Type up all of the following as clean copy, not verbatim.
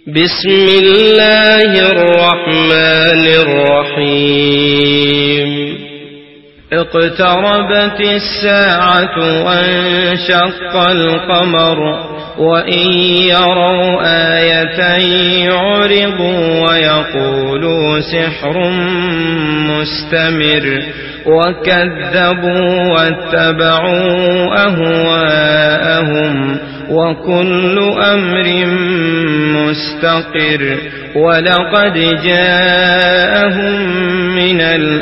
بسم الله الرحمن الرحيم اقتربت الساعة وانشق القمر وإن يروا آية يعرضوا ويقولوا سحر مستمر وكذبوا واتبعوا أهواءهم وكل أمر مستقر ولقد جاءهم من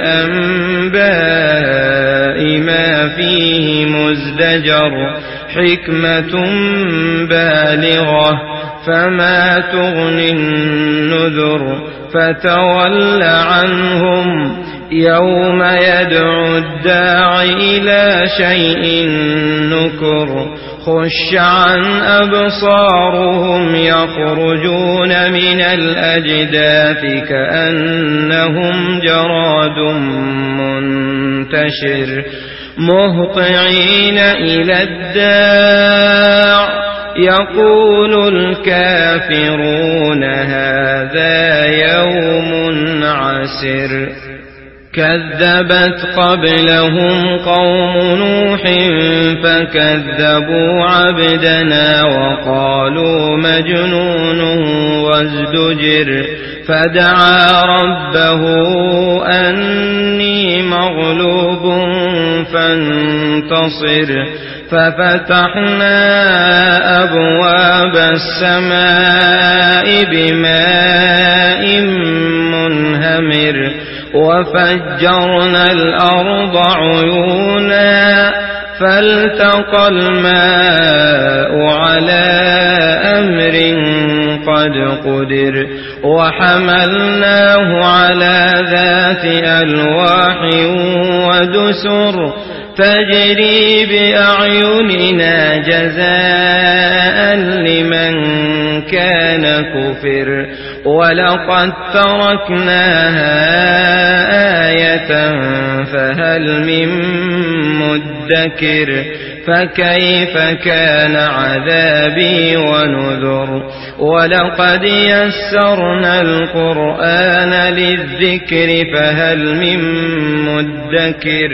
الأنباء ما فيه مزدجر حكمة بالغة فما تغني النذر فتول عنهم يوم يدعو الداع إلى شيء نكر خش عن أبصارهم يخرجون من الأجداث كأنهم جراد منتشر مهطعين إلى الداع يقول الكافرون هذا يوم عسر كذبت قبلهم قوم نوح فكذبوا عبدنا وقالوا مجنون وازدجر فدعا ربه أني مغلوب فانتصر ففتحنا أبواب السماء بماء منهمر وفجرنا الأرض عيونا فالتقى الماء على أمر قد قدر وحملناه على ذات ألواح ودسر تجري بأعيننا جزاء لمن كان كفر ولقد تركناها آية فهل من مدكر فكيف كان عذابي ونذر ولقد يسرنا القرآن للذكر فهل من مدكر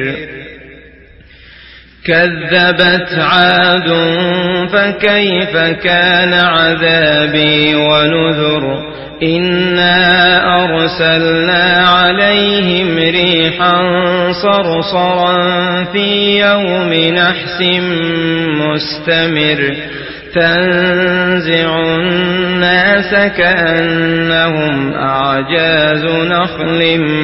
كذبت عاد فكيف كان عذابي ونذر إنا أرسلنا عليهم ريحا صرصرا في يوم نحس مستمر تنزع الناس كأنهم أعجاز نخل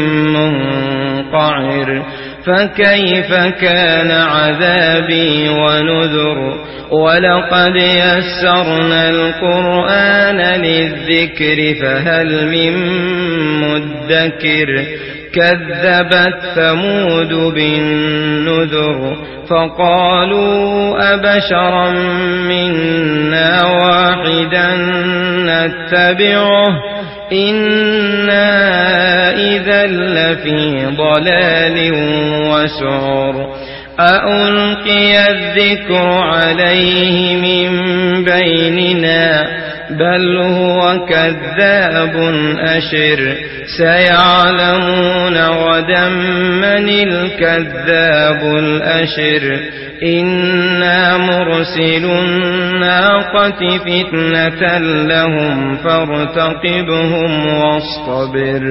منقعر فكيف كان عذابي ونذر ولقد يسرنا القرآن للذكر فهل من مدكر كذبت ثمود بالنذر فقالوا أبشرا منا واحدا نتبعه إنا إذا لفي ضلال وسعر أألقي الذكر عليه من بيننا بل هو كذاب أشر سيعلمون غدا من الكذاب الأشر إنا مرسل الناقة فتنة لهم فارتقبهم واصطبر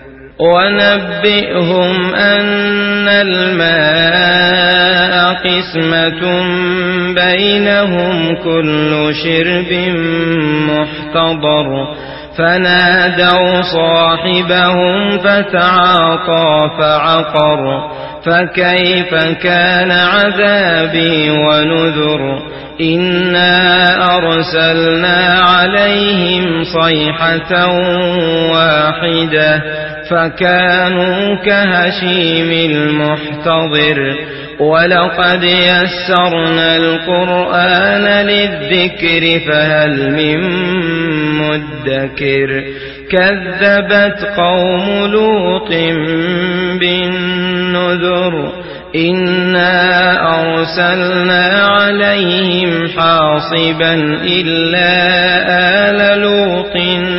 ونبئهم أن الماء قسمة بينهم كل شرب محتضر فنادوا صاحبهم فتعاطى فعقر فكيف كان عذابي ونذر إنا أرسلنا عليهم صيحة واحدة فكانوا كهشيم المحتضر ولقد يسرنا القرآن للذكر فهل من مدكر كذبت قوم لوط بالنذر إنا أرسلنا عليهم حاصبا إلا آل لوط لوط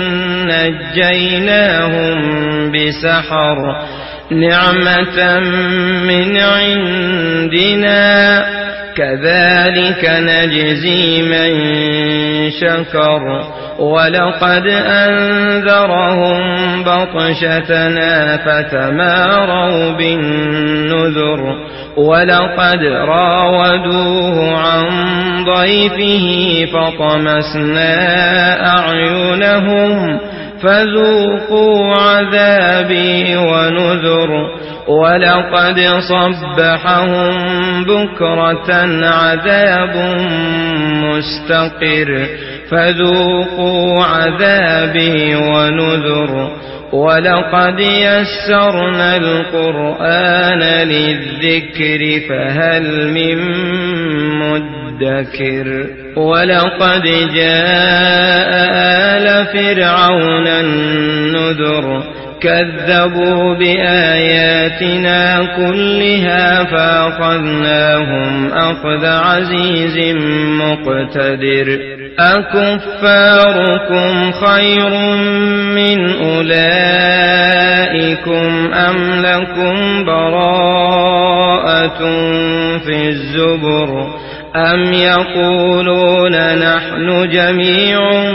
نجيناهم بسحر نعمة من عندنا كذلك نجزي من شكر ولقد أنذرهم بطشتنا فتماروا بالنذر ولقد راودوه عن ضيفه فطمسنا أعينهم فذوقوا عذابي ونذر ولقد صبحهم بكرة عذاب مستقر فذوقوا عذابي ونذر ولقد يسرنا القرآن للذكر فهل من مدكر ولقد جاء آل فرعون النذر كذبوا بآياتنا كلها فأخذناهم أخذ عزيز مقتدر أكفاركم خير من أولئكم أم لكم براءة في الزبر أم يقولون نحن جميع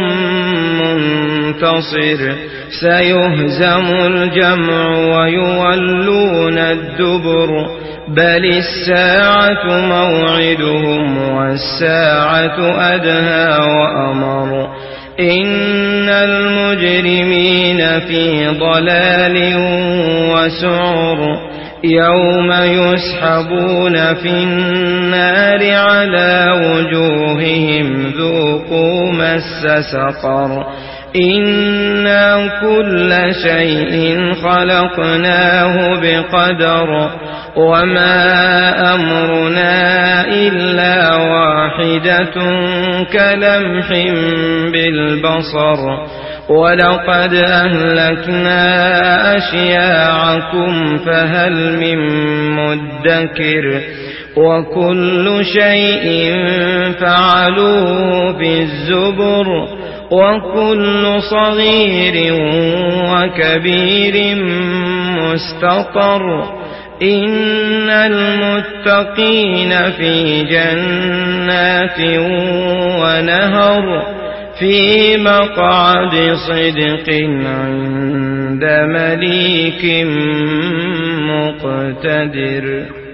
منتصر سيهزم الجمع ويولون الدبر بل الساعة موعدهم والساعة أدهى وأمر إن المجرمين في ضلال وسعر يوم يسحبون في النار على وجوههم ذوقوا مس سقر إنا كل شيء خلقناه بقدر وما أمرنا إلا واحدة كلمح بالبصر ولقد أهلكنا أشياعكم فهل من مدكر وكل شيء فعلوه في الزبر وكل صغير وكبير مستطر إن المتقين في جنات ونهر في مقعد صدق عند مليك مقتدر.